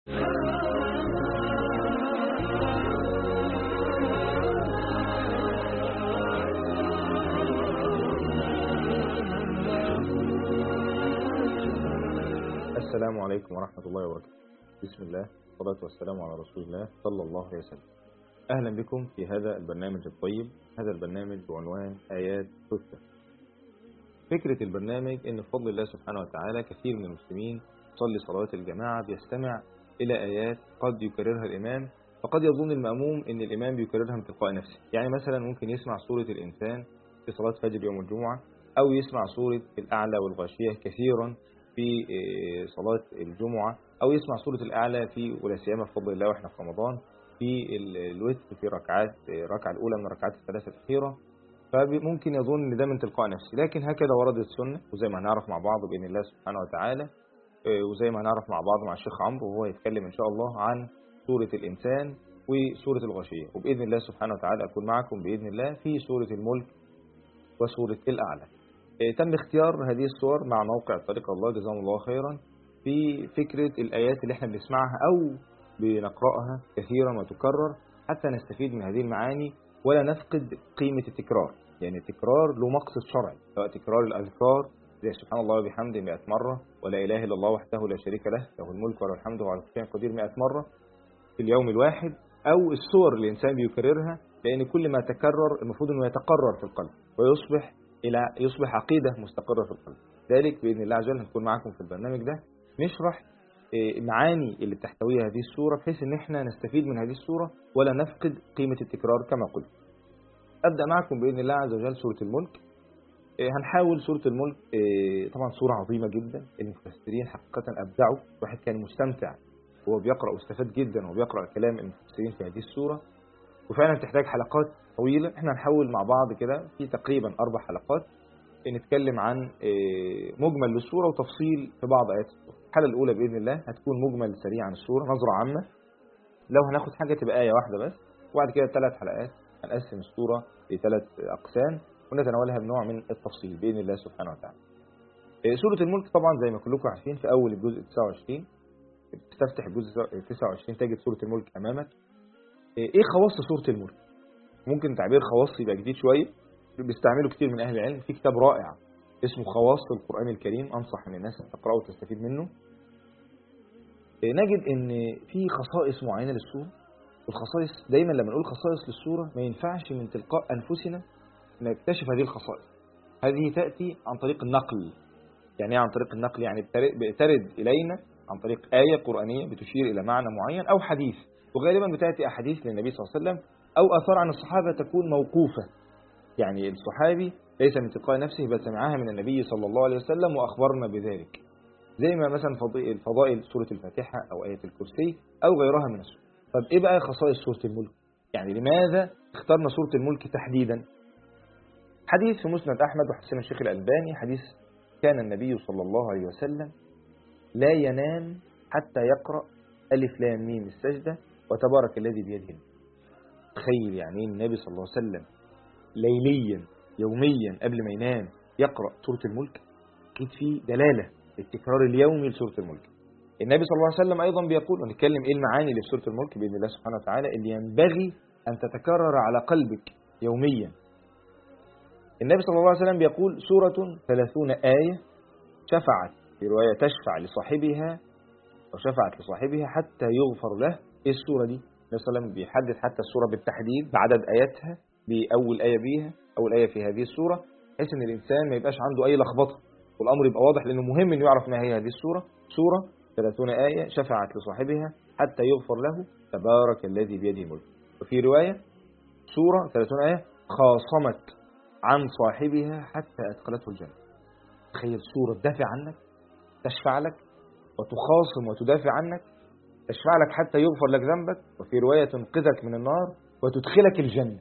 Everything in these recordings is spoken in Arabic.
السلام عليكم ورحمة الله وبركاته. بسم الله والصلاة والسلام على رسول الله صلى الله عليه وسلم. أهلا بكم في هذا البرنامج الطيب. هذا البرنامج بعنوان آيات تتلى. فكرة البرنامج إن بفضل الله سبحانه وتعالى كثير من المسلمين يصلي صلوات الجماعة بيستمع إلى آيات قد يكررها الإمام، فقد يظن المأموم إن الإمام بيكررها من تلقاء نفسه. يعني مثلا ممكن يسمع سورة الإنسان في صلاة فجر يوم الجمعة، أو يسمع سورة الأعلى والغاشية كثيرا في صلاة الجمعة، أو يسمع سورة الأعلى في ولا سيما بفضل الله وإحنا في رمضان في الوتر في الركعة الأولى من الركعات الثلاثة الأخيرة. فممكن يظن ان ده من تلقاء نفسه، لكن هكذا وردت السنة، وزي ما هنعرف مع بعض بإذن الله سبحانه وتعالى، وزي ما هنعرف مع بعض مع الشيخ عمرو وهو يتكلم إن شاء الله عن سورة الإنسان وسورة الغاشية. وبإذن الله سبحانه وتعالى أكون معكم بإذن الله في سورة الملك وسورة الأعلى. تم اختيار هذه السور مع موقع طريق الله جزاهم الله خيرا في فكرة الآيات اللي احنا بنسمعها أو بنقرأها كثيرا وتكرر حتى نستفيد من هذه المعاني ولا نفقد قيمة التكرار. يعني التكرار له مقصد شرعي، سواء تكرار الأذكار زي سبحان الله وبحمده 100 مرة، ولا إله إلا الله وحده لا شريك له الملك وله الحمد وعلى كل شيء قدير 100 مرة في اليوم الواحد، أو السور اللي الإنسان بيكررها، لأن كل ما تكرر المفروض أنه يتقرر في القلب ويصبح عقيدة مستقرة في القلب. ذلك بإذن الله عز وجل هنكون معكم في البرنامج ده نشرح معاني اللي بتحتويها هذه السورة، بحيث ان احنا نستفيد من هذه السورة ولا نفقد قيمة التكرار كما قلت. أبدأ معكم بإذن الله عز وجل سورة الملك. هنحاول سورة الملك، طبعا سورة عظيمة جدا، المفسرين حقيقة أبدعوا، واحد كان مستمتع وهو بيقرأ واستفاد جدا وهو بيقرأ كلام المفسرين في هذه السورة، وفعلا تحتاج حلقات طويلة. احنا هنحاول مع بعض كده في تقريبا 4 حلقات نتكلم عن مجمل للسورة وتفصيل في بعض آيات السورة. الحلقة الأولى بإذن الله هتكون مجمل سريع عن السورة، نظرة عامة، لو هناخد حاجة تبقى آية واحدة بس، وبعد كده 3 حلقات هنقسم السورة ل3 أقسام ونتناولها بنوع من التفصيل بإذن الله سبحانه وتعالى. سورة الملك طبعا زي ما كلكم عارفين في أول الجزء 29، تفتح الجزء 29 تجد سورة الملك أمامك. إيه خواص سورة الملك؟ ممكن تعبير خواص يبقى جديد شوية، بيستعمله كتير من أهل العلم. في كتاب رائع اسمه خواص القرآن الكريم، أنصح من الناس تقرأه وتستفيد منه. نجد ان في خصائص معينة للسورة، والخصائص دايما لما نقول خصائص للسورة ما ينفعش من تلقاء أنفسنا نكتشف هذه الخصائص. هذه تأتي عن طريق النقل. يعني عن طريق النقل يعني بترد إلينا عن طريق آية قرآنية بتشير إلى معنى معين أو حديث، وغالبا بتأتي أحاديث للنبي صلى الله عليه وسلم أو آثار عن الصحابة تكون موقوفة. يعني الصحابي ليس من تلقاء نفسه بل سمعها من النبي صلى الله عليه وسلم وأخبرنا بذلك، زي ما مثلا فضائل سورة الفاتحة أو آية الكرسي أو غيرها من السور. طب إيه بقى خصائص سورة الملك؟ يعني لماذا اخترنا سورة الملك تحديدا؟ حديث في مسند أحمد وحسن الشيخ الألباني، حديث كان النبي صلى الله عليه وسلم لا ينام حتى يقرأ ألف لام ميم السجدة وتبارك الذي بيده الملك. تخيل يعني النبي صلى الله عليه وسلم ليليا يوميا قبل ما ينام يقرأ سورة الملك. أكيد في دلالة التكرار اليومي لسورة الملك. النبي صلى الله عليه وسلم أيضا بيقول، ونتكلم إيه المعاني اللي في سورة الملك بإذن الله سبحانه وتعالى اللي ينبغي أن تتكرر على قلبك يوميا. النبي صلى الله عليه وسلم بيقول سورة 30 آية شفعت، في رواية تشفع لصاحبها أو شفعت لصاحبها حتى يغفر له. إيه السورة دي؟ النبي صلى الله عليه وسلم بيحدد حتى السورة بالتحديد بعدد آياتها، بأول آية بيها أول آية في هذه السورة، بحيث إن الإنسان ما يبقاش عنده أي لخبطة والأمر يبقى واضح، لأنه مهم إنه يعرف ما هي هذه السورة. سورة 30 آية شفعت لصاحبها حتى يغفر له تبارك الذي بيده الملك. وفي رواية سورة 30 آية خاصمت عن صاحبها حتى أدخلته الجنة. تخيل سورة تدافع عنك، تشفع لك وتخاصم وتدافع عنك، تشفع لك حتى يغفر لك ذنبك، وفي رواية تنقذك من النار وتدخلك الجنة.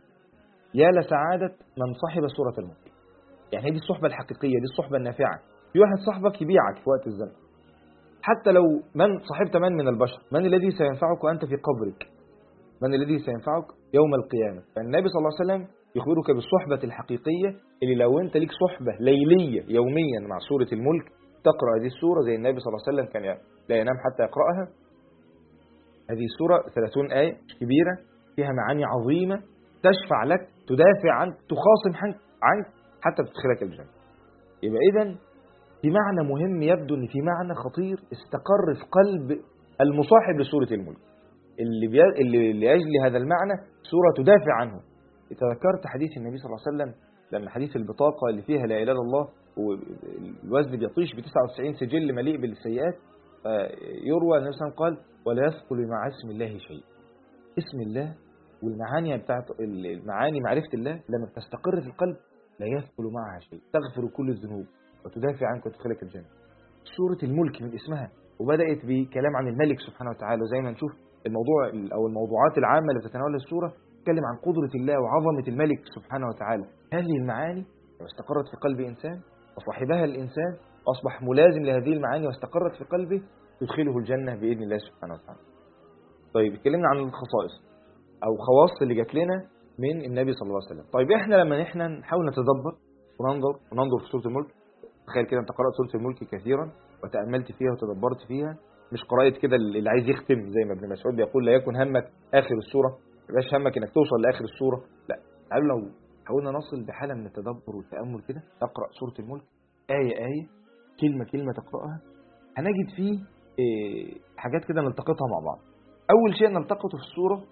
يا لسعادة من صاحب سورة الملك. يعني دي الصحبة الحقيقية، دي الصحبة النافعة. في واحد صاحبك يبيعك في وقت الزمن، حتى لو من صاحبت من البشر، من الذي سينفعك وأنت في قبرك؟ من الذي سينفعك يوم القيامة؟ فالنبي صلى الله عليه وسلم يخبرك بالصحبة الحقيقية اللي لو أنت ليك صحبة ليلية يوميا مع سورة الملك، تقرأ هذه السورة زي النبي صلى الله عليه وسلم كان لا ينام حتى يقرأها، هذه السورة 30 آية كبيرة، فيها معاني عظيمة تشفع لك، تدافع عنك، تخاصم عنك حتى تدخلك الجنة. يبقى إذن في معنى مهم، يبدو أن في معنى خطير استقر في قلب المصاحب لسورة الملك، اللي لأجل هذا المعنى سورة تدافع عنه. تذكرت حديث النبي صلى الله عليه وسلم لما حديث البطاقة اللي فيها لا إله إلا الله والوزن بيطيش ب99 سجل مليء بالسيئات، يروى النبي صلى الله عليه وسلم قال ولا يثقل مع اسم الله شيء. اسم الله والمعاني بتاعت المعاني معرفة الله لما تستقر في القلب لا يثقل معها شيء، تغفر كل الذنوب وتدافع عنك وتدخلك الجنة. سورة الملك من اسمها، وبدأت بكلام عن الملك سبحانه وتعالى، وزي ما نشوف الموضوع أو الموضوعات العامة اللي بتتناولها السورة تتكلم عن قدرة الله وعظمة الملك سبحانه وتعالى. هذه المعاني لو استقرت في قلب إنسان وصاحبها الإنسان أصبح ملازم لهذه المعاني واستقرت في قلبه تدخله الجنة بإذن الله سبحانه وتعالى. طيب اتكلمنا عن الخصائص أو خواص اللي جات لنا من النبي صلى الله عليه وسلم. طيب احنا لما نحاول نتدبر وننظر في سورة الملك، تخيل كده انت قرأت سورة الملك كثيرا وتأملت فيها وتدبرت فيها، مش قراءة كده اللي عايز يختم زي ما ابن مسعود بيقول لا يكن همك آخر السورة، ما يبقاش همك انك توصل لآخر السورة، لا. تعالوا لو حاولنا نصل بحالة من التدبر والتأمل كده، تقرأ سورة الملك آية كلمة كلمة تقرأها، هنجد فيه حاجات كده نلتقطها مع بعض. أول شيء نلتقطه في السورة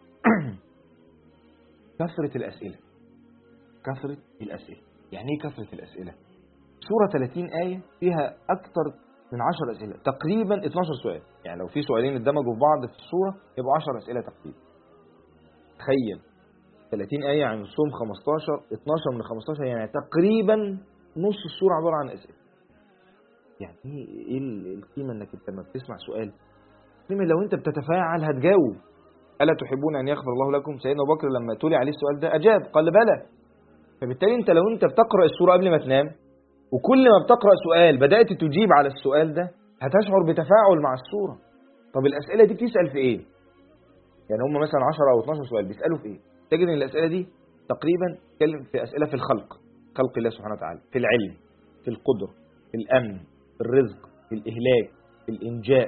كثرة الأسئلة. كثرة الأسئلة يعني ايه كثرة الأسئلة؟ سورة 30 آية فيها أكثر من 10 أسئلة، تقريبا 12 سؤال. يعني لو في سؤالين اندمجوا في بعض في السورة يبقوا 10 أسئلة تقريبا. تخيل 30 آية عن الصوم 15، 12 من 15 يعني تقريبا نص السورة عبارة عن أسئلة. يعني ايه القيمة انك انت لما بتسمع سؤال، قيمة لو انت بتتفاعل هتجاوب. ألا تحبون أن يغفر الله لكم؟ سيدنا أبو بكر لما تولي عليه السؤال ده أجاب قال بلى. فبالتالي انت لو انت بتقرأ السورة قبل ما تنام وكل ما بتقرأ سؤال بدأت تجيب على السؤال ده هتشعر بتفاعل مع السورة. طب الأسئلة دي بتسأل في ايه؟ يعني هم مثلا 10 أو 12 سؤال بيسألوا في ايه؟ تجد ان الأسئلة دي تقريبا تتكلم في أسئلة في خلق الله سبحانه وتعالى، في العلم، في القدرة، في الأمن، في الرزق، في الإهلاك، في الإنجاء.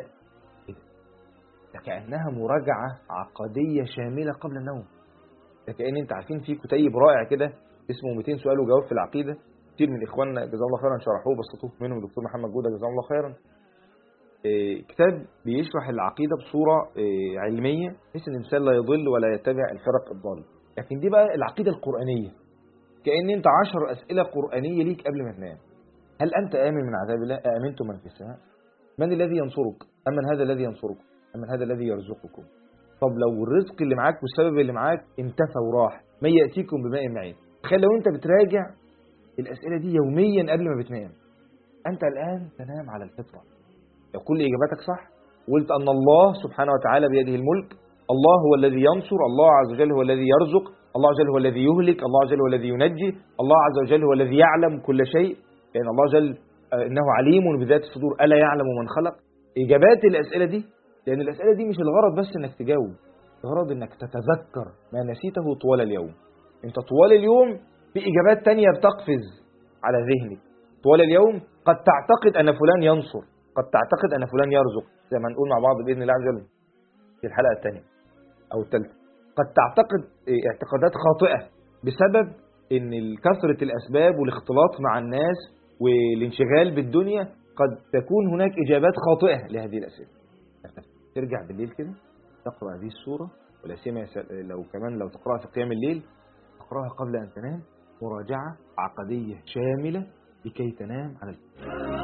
كأنها مراجعة عقدية شاملة قبل النوم. كأن انت عارفين في كتيب رائع كده اسمه 200 سؤال وجواب في العقيدة، كتير من إخواننا جزاهم الله خيرا شرحوه بسطوه، منهم الدكتور محمد جودة جزاهم الله خيرا. كتاب بيشرح العقيدة بصورة علمية بحيث ان الإنسان لا يضل ولا يتبع الفرق الضالة. لكن دي بقى العقيدة القرآنية، كأن انت 10 أسئلة قرآنية ليك قبل ما تنام. هل أنت آمن من عذاب الله؟ أأمنتم من في السماء؟ من الذي ينصرك؟ أمن هذا الذي ينصركم؟ أمن هذا الذي يرزقكم؟ طب لو الرزق اللي معاك والسبب اللي معاك انتفى وراح، من يأتيكم بماء معين؟ تخيل لو انت بتراجع الأسئلة دي يوميا قبل ما بتنام، أنت الآن تنام على الفطرة. لو كل إجاباتك صح وقلت أن الله سبحانه وتعالى بيده الملك، الله هو الذي ينصر، الله عز وجل هو الذي يرزق، الله عز وجل هو الذي يهلك، الله عز وجل هو الذي ينجي، الله عز وجل هو الذي يعلم كل شيء، لأن الله جل إنه عليم بذات الصدور ألا يعلم من خلق. إجابات الأسئلة دي، لأن الأسئلة دي مش الغرض بس إنك تجاوب، الغرض إنك تتذكر ما نسيته طوال اليوم. أنت طوال اليوم في إجابات تانية بتقفز على ذهنك. طوال اليوم قد تعتقد أن فلان ينصر، قد تعتقد أن فلان يرزق، زي ما نقول مع بعض بإذن الله عز وجل في الحلقة الثانية أو الثالثة. قد تعتقد اعتقادات خاطئة بسبب إن كثرة الأسباب والاختلاط مع الناس والانشغال بالدنيا قد تكون هناك إجابات خاطئة لهذه الأسئلة. ترجع بالليل كده تقرأ هذه السورة، ولا سيما لو تقرأها في قيام الليل، تقرأها قبل أن تنام مراجعة عقدية شاملة لكي تنام على الفجر.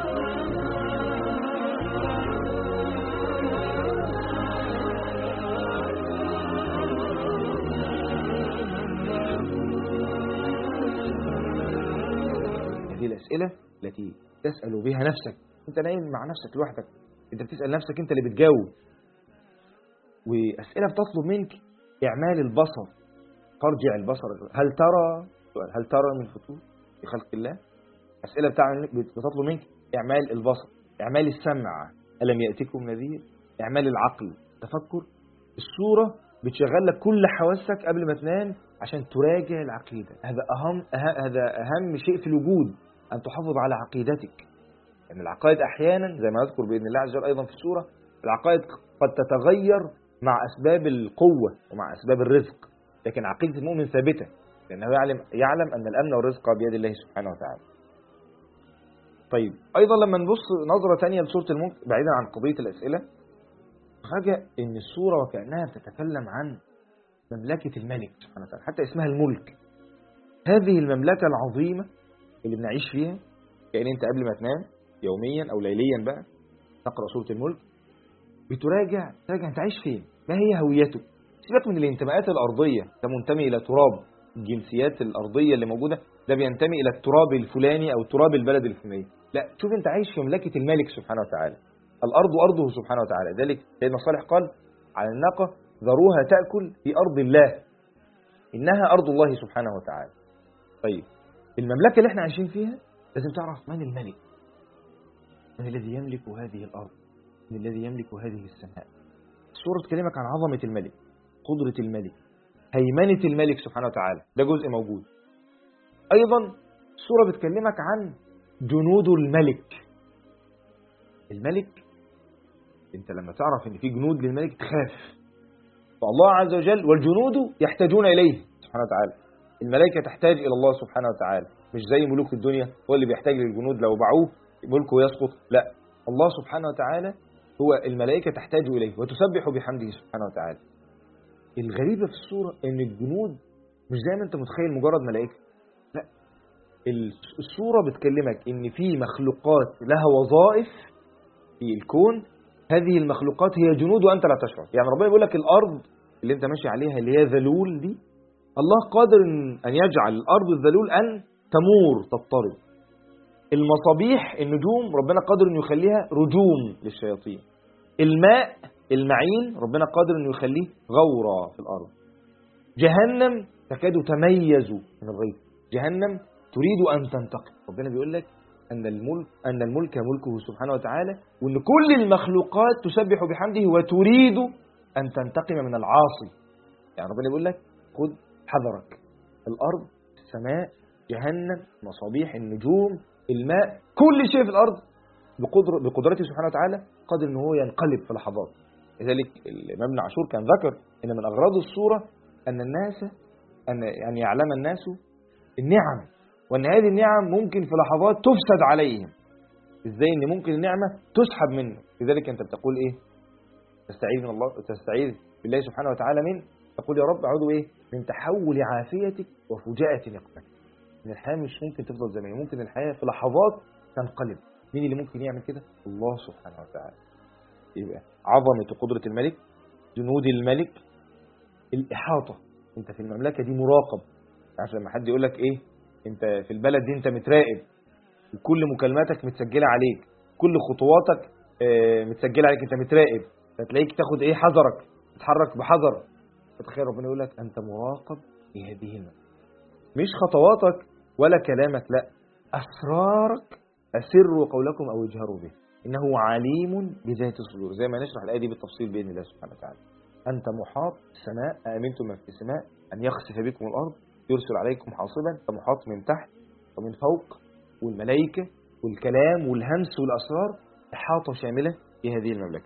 هذه الأسئلة التي تسأل بها نفسك، أنت نايم مع نفسك لوحدك، أنت بتسأل نفسك، أنت اللي بتجاوب. وأسئلة بتطلب منك إعمال البصر، ترجع البصر، هل ترى من فطور في خلق الله؟ أسئلة بتطلب منك إعمال البصر، إعمال السمع، ألم يأتكم نذير، إعمال العقل، تفكر. السورة بتشغل لك كل حواسك قبل ما تنام عشان تراجع العقيدة. هذا أهم شيء في الوجود، أن تحافظ على عقيدتك. يعني العقائد أحيانا زي ما أذكر بإذن الله عز وجل أيضا في السورة، العقائد قد تتغير مع أسباب القوة ومع أسباب الرزق، لكن عقيدة المؤمن ثابتة، لأنه يعلم أن الأمن والرزق بيد الله سبحانه وتعالى. طيب أيضا لما نبص نظرة تانية لسورة الملك بعيدا عن قضية الأسئلة، فجأة إن السورة وكأنها بتتكلم عن مملكة الملك سبحانه وتعالى، حتى اسمها الملك. هذه المملكة العظيمة اللي بنعيش فيها، يعني أنت قبل ما تنام يوميا أو ليليا بقى تقرأ سورة الملك، بتراجع أنت عايش فين، ما هي هويته. سيبك من الانتماءات الأرضية، ده منتمي إلى تراب الجنسيات الأرضية اللي موجودة، ده بينتمي إلى التراب الفلاني أو تراب البلد الفلاني. لا، شوف أنت عايش في مملكة الملك سبحانه وتعالى، الأرض أرضه سبحانه وتعالى. ذلك سيدنا صالح قال على الناقة: ذروها تأكل في أرض الله إنها أرض الله سبحانه وتعالى. طيب المملكة اللي احنا عايشين فيها لازم تعرف من الملك، من الذي يملك هذه الأرض، من الذي يملك هذه السماء. السورة تكلمك عن عظمة الملك، قدرة الملك، هيمنة الملك سبحانه وتعالى، ده جزء موجود. أيضا السورة بتكلمك عن جنود الملك. الملك انت لما تعرف ان في جنود للملك تخاف. فالله عز وجل والجنود يحتاجون إليه سبحانه وتعالى. الملائكة تحتاج إلى الله سبحانه وتعالى، مش زي ملوك الدنيا هو اللي بيحتاج للجنود، لو باعوه ملكه يسقط. لا، الله سبحانه وتعالى هو الملائكة تحتاج إليه وتسبح بحمده سبحانه وتعالى. الغريبة في السورة ان الجنود مش زي ما انت متخيل مجرد ملائكة، لا، السورة بتكلمك ان في مخلوقات لها وظائف في الكون، هذه المخلوقات هي جنود وانت لا تشعر. يعني ربنا بيقول لك الارض اللي انت ماشي عليها اللي هي ذلول دي، الله قادر ان يجعل الارض الذلول ان تمور تضطرب. المصابيح النجوم ربنا قادر انه يخليها رجوم للشياطين. الماء المعين ربنا قادر انه يخليه غورة في الارض. جهنم تكاد تميز من الغيث، جهنم تريد ان تنتقم. ربنا بيقول لك ان الملك ملكه سبحانه وتعالى، وان كل المخلوقات تسبح بحمده وتريد ان تنتقم من العاصي. يعني ربنا بيقول لك خذ حذرك، الارض، السماء، جهنم، مصابيح النجوم، الماء، كل شيء في الارض بقدرته سبحانه وتعالى قادر ان هو ينقلب في لحظات. لذلك الامام ابن عاشور كان ذكر ان من اغراض السوره ان يعلم الناس النعم، وان هذه النعم ممكن في لحظات تفسد عليهم. ازاي ان ممكن النعمه تسحب منه؟ لذلك انت بتقول ايه؟ تستعيذ بالله سبحانه وتعالى من، تقول يا رب اعوذ ايه؟ من تحول عافيتك وفجاءة نقمتك. ان الحياه مش ممكن تفضل زي ما هي، ممكن الحياه في لحظات تنقلب. مين اللي ممكن يعمل كده؟ الله سبحانه وتعالى. يبقى عظمه قدره الملك، جنود الملك، الاحاطه. انت في المملكه دي مراقب، عشان لما حد يقول لك ايه، انت في البلد دي انت متراقب، وكل مكالماتك متسجله عليك، كل خطواتك متسجله عليك، انت متراقب، فتلاقيك تاخد ايه حذرك، تتحرك بحذر. فتخيل ربنا يقول لك انت مراقب في هذه المملكه، مش خطواتك ولا كلامك، لا، اسرارك، اسروا قولكم او اجهروا به انه عليم بذات الصدور. زي ما نشرح الايه دي بالتفصيل باذن الله سبحانه وتعالى. انت محاط السماء، امنتم من في السماء ان يخسف بكم الارض يرسل عليكم حاصبا. انت محاط من تحت ومن فوق، والملائكه والكلام والهمس والاسرار، احاطه شامله في هذه المملكه.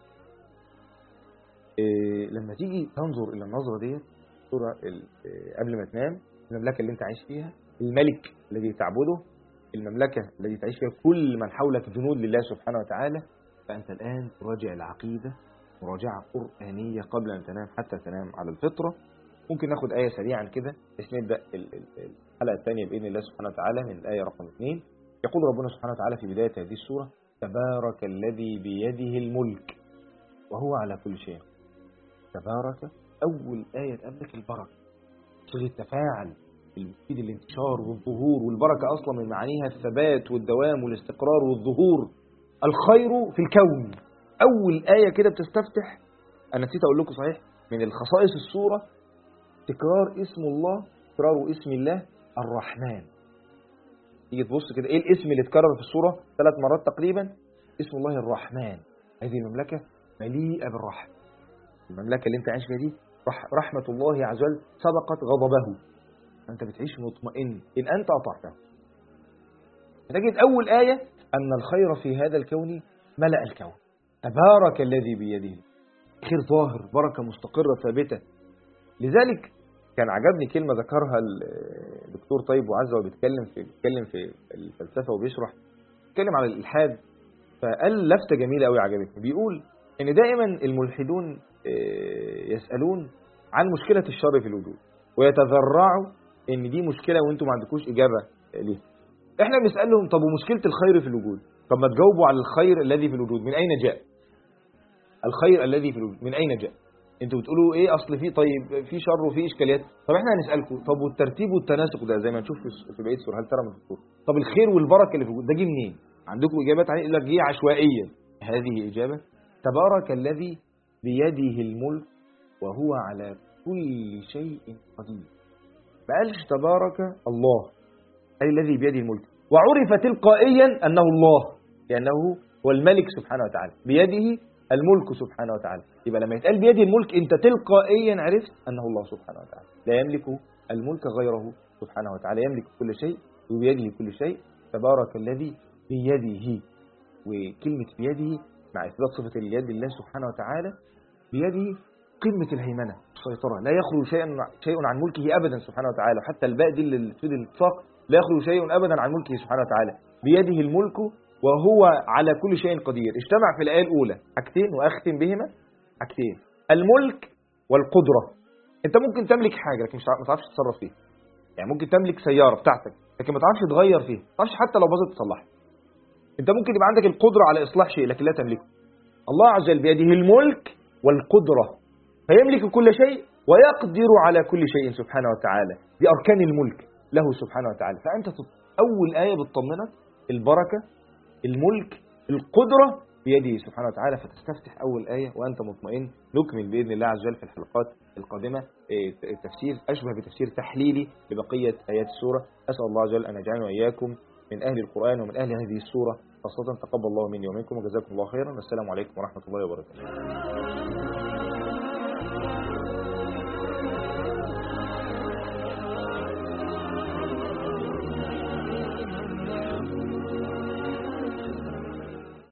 لما تيجي تنظر الى النظره ديت صوره قبل ما تنام، المملكه اللي انت عايش فيها، الملك الذي تعبده، المملكه التي تعيش فيها كل من حولك جنود لله سبحانه وتعالى، فانت الان تراجع العقيده مراجعه قرانيه قبل ان تنام حتى تنام على الفطره. ممكن ناخد ايه سريعا كده بس نبدا الحلقه الثانيه باذن الله سبحانه وتعالى من الايه رقم 2. يقول ربنا سبحانه وتعالى في بدايه هذه السوره: تبارك الذي بيده الملك وهو على كل شيء. تبارك أول آية تقابلك البركة، صيغة تفاعل، المفيد الانتشار والظهور، والبركة أصلا من معانيها الثبات والدوام والاستقرار والظهور، الخير في الكون. أول آية كده بتستفتح. أنا نسيت أقول لكم صحيح من الخصائص السورة تكرار اسم الله، تكرار اسم الله الرحمن. تيجي تبص كده إيه الاسم اللي اتكرر في السورة 3 مرات تقريبا؟ اسم الله الرحمن. هذه المملكة مليئة بالرحمة. المملكة اللي انت عايش فيها دي رحمة الله عز وجل سبقت غضبه، انت بتعيش مطمئن ان انت اطعته. تجد اول آية ان الخير في هذا الكون ملأ الكون. تبارك الذي بيده. خير ظاهر، بركة مستقرة ثابتة. لذلك كان عجبني كلمة ذكرها الدكتور طيب وعزة وبيتكلم في الفلسفة وبيشرح، بيتكلم على الإلحاد، فقال لفتة جميلة قوي عجبتني. بيقول إن دائما الملحدون يسألون عن مشكلة الشر في الوجود ويتذرعوا إن دي مشكلة وإنتم ما عندكوش إجابة ليها. إحنا بنسألهم طب ومشكلة الخير في الوجود، طب ما تجاوبوا على الخير الذي في الوجود من أين جاء؟ الخير الذي في الوجود من أين جاء؟ انتوا بتقولوا ايه اصل فيه طيب في شر وفي اشكاليات. طب احنا هنسالكم طب والترتيب والتناسق ده زي ما نشوف في بقيه السوره، هل ترى من السوره طب الخير والبركه اللي في الوجود ده جه منين؟ عندكم اجابات عليه؟ يقول لك جه عشوائيا. هذه اجابه تبارك الذي بيده الملك وهو على كل شيء قدير. ما قالش تبارك الله اي الذي بيده الملك، وعرف تلقائيا انه الله لانه هو الملك سبحانه وتعالى، بيده الملك سبحانه وتعالى. يبقى لما يتقال بيده الملك انت تلقائيا عرفت انه الله سبحانه وتعالى، لا يملك الملك غيره سبحانه وتعالى، يملك كل شيء وبيده كل شيء. تبارك الذي بيده، وكلمة بيده مع إثبات صفة اليد لله سبحانه وتعالى، بيده قمة الهيمنة السيطرة، لا يخلو شيء عن ملكه أبدا سبحانه وتعالى. حتى الباء دي اللي تفيد الاتفاق، لا يخلو شيء أبدا عن ملكه سبحانه وتعالى. بيده الملك وهو على كل شيء قدير. اجتمع في الآية الأولى حاجتين وأختم بهما حاجتين: الملك والقدرة. أنت ممكن تملك حاجة لكن ما تعرفش تتصرف فيها. يعني ممكن تملك سيارة بتاعتك لكن ما تعرفش تغير فيها، ما تعرفش حتى لو باظت تصلحها. أنت ممكن يبقى عندك القدرة على إصلاح شيء لكن لا تملكه. الله عز وجل بيده الملك والقدرة، فيملك كل شيء ويقدر على كل شيء سبحانه وتعالى. دي أركان الملك له سبحانه وتعالى. فأنت أول آية بتطمنك البركة، الملك، القدرة بيده سبحانه وتعالى، فتستفتح أول آية وأنت مطمئن. نكمل بإذن الله عز وجل في الحلقات القادمة التفسير أشبه بتفسير تحليلي لبقية آيات السورة. أسأل الله عز وجل أن يجعلنا وإياكم من أهل القرآن ومن أهل هذه السورة خاصة. تقبل الله مني ومنكم وجزاكم الله خيرا، والسلام عليكم ورحمة الله وبركاته.